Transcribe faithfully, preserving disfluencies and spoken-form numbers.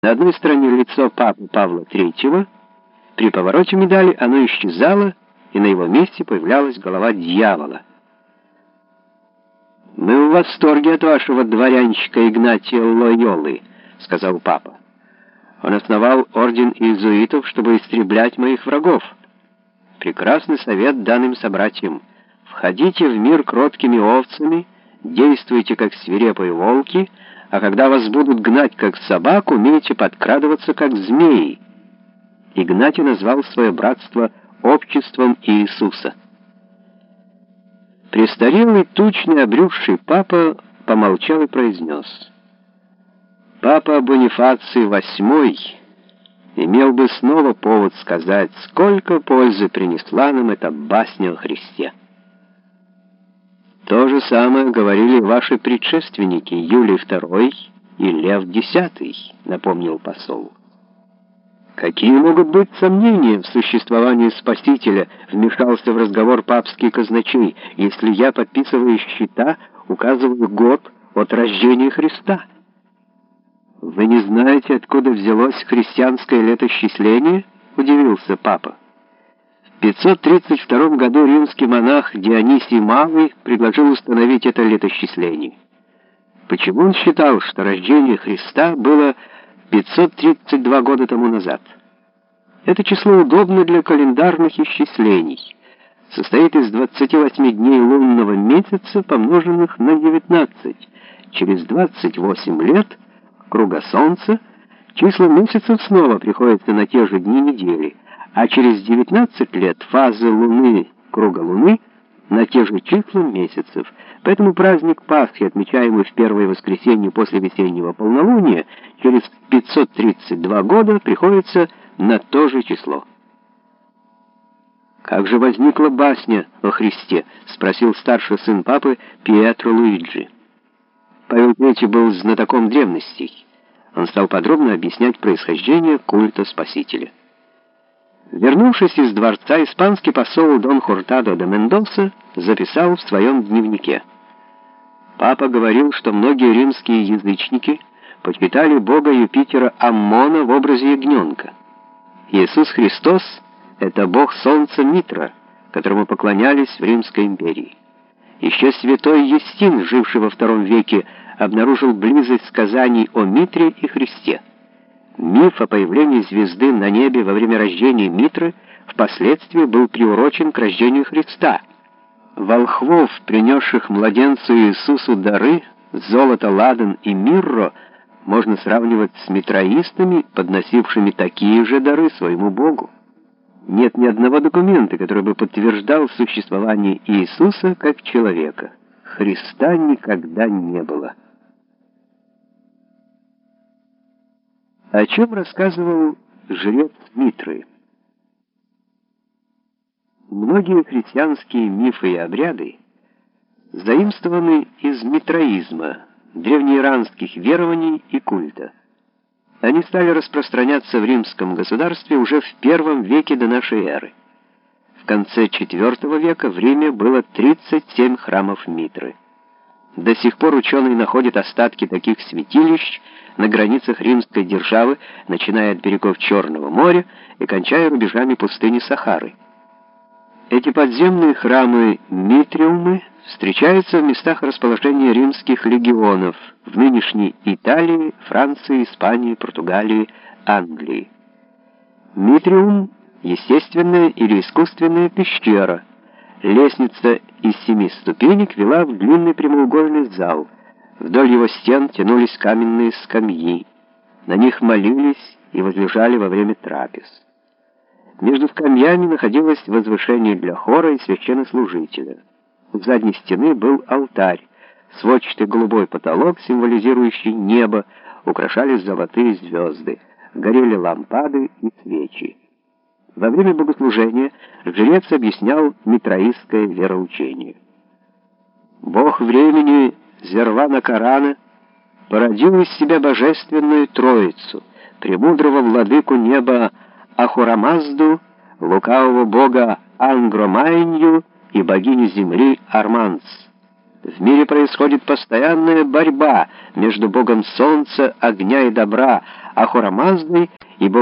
На одной стороне лицо папы Павла третьего, при повороте медали оно исчезало, и на его месте появлялась голова дьявола. «Мы в восторге от вашего дворянчика Игнатия Лойолы», — сказал папа. «Он основал орден иезуитов, чтобы истреблять моих врагов. Прекрасный совет данным собратьям. Входите в мир кроткими овцами, действуйте как свирепые волки, а когда вас будут гнать как собак, умейте подкрадываться как змеи». Игнатий назвал свое братство обществом Иисуса. Престарелый, тучный, обрюзший папа помолчал и произнес: «Папа Бонифаций восьмой имел бы снова повод сказать, сколько пользы принесла нам эта басня о Христе». То же самое говорили ваши предшественники Юлий второй и Лев десятый, напомнил посол. «Какие могут быть сомнения в существовании Спасителя?» — вмешался в разговор папский казначей. «Если я, подписывая счета, указываю год от рождения Христа». «Вы не знаете, откуда взялось христианское летосчисление?» — удивился папа. В пятьсот тридцать втором году римский монах Дионисий Малый предложил установить это летосчисление. Почему он считал, что рождение Христа было пятьсот тридцать два года тому назад? Это число удобно для календарных исчислений. Состоит из двадцати восьми дней лунного месяца, помноженных на девятнадцать. Через двадцать восемь лет круга Солнца числа месяцев снова приходятся на те же дни недели, а через девятнадцать лет фазы Луны круга Луны на те же числа месяцев. Поэтому праздник Пасхи, отмечаемый в первое воскресенье после весеннего полнолуния, через пятьсот тридцать два года приходится на то же число. «Как же возникла басня о Христе?» — спросил старший сын папы Пьетро Луиджи. Павел третий был знатоком древностей. Он стал подробно объяснять происхождение культа Спасителя. Вернувшись из дворца, испанский посол Дон Хуртадо де Мендоса записал в своем дневнике: «Папа говорил, что многие римские язычники почитали бога Юпитера Аммона в образе ягненка. Иисус Христос — это бог солнца Митра, которому поклонялись в Римской империи. Еще святой Юстин, живший во втором веке, обнаружил близость сказаний о Митре и Христе. Миф о появлении звезды на небе во время рождения Митры впоследствии был приурочен к рождению Христа. Волхвов, принесших младенцу Иисусу дары, золото, ладан и мирро, можно сравнивать с митраистами, подносившими такие же дары своему Богу. Нет ни одного документа, который бы подтверждал существование Иисуса как человека. Христа никогда не было». О чем рассказывал жрец Митры? Многие христианские мифы и обряды заимствованы из митраизма, древнеиранских верований и культа. Они стали распространяться в римском государстве уже в первом веке до нашей эры. В конце четвертого века в Риме было тридцать семь храмов Митры. До сих пор ученые находят остатки таких святилищ на границах римской державы, начиная от берегов Черного моря и кончая рубежами пустыни Сахары. Эти подземные храмы Митриумы встречаются в местах расположения римских легионов в нынешней Италии, Франции, Испании, Португалии, Англии. Митриум — естественная или искусственная пещера. Лестница из семи ступенек вела в длинный прямоугольный зал. Вдоль его стен тянулись каменные скамьи. На них молились и возлежали во время трапез. Между скамьями находилось возвышение для хора и священнослужителя. У задней стены был алтарь, сводчатый голубой потолок, символизирующий небо, украшались золотые звезды, горели лампады и свечи. Во время богослужения жрец объяснял митраистское вероучение. Бог времени Зервана Корана породил из себя божественную Троицу, премудрого владыку неба Ахурамазду, лукавого бога Ангромайнью и богиню земли Арманс. В мире происходит постоянная борьба между богом солнца, огня и добра, Ахура Маздой и богом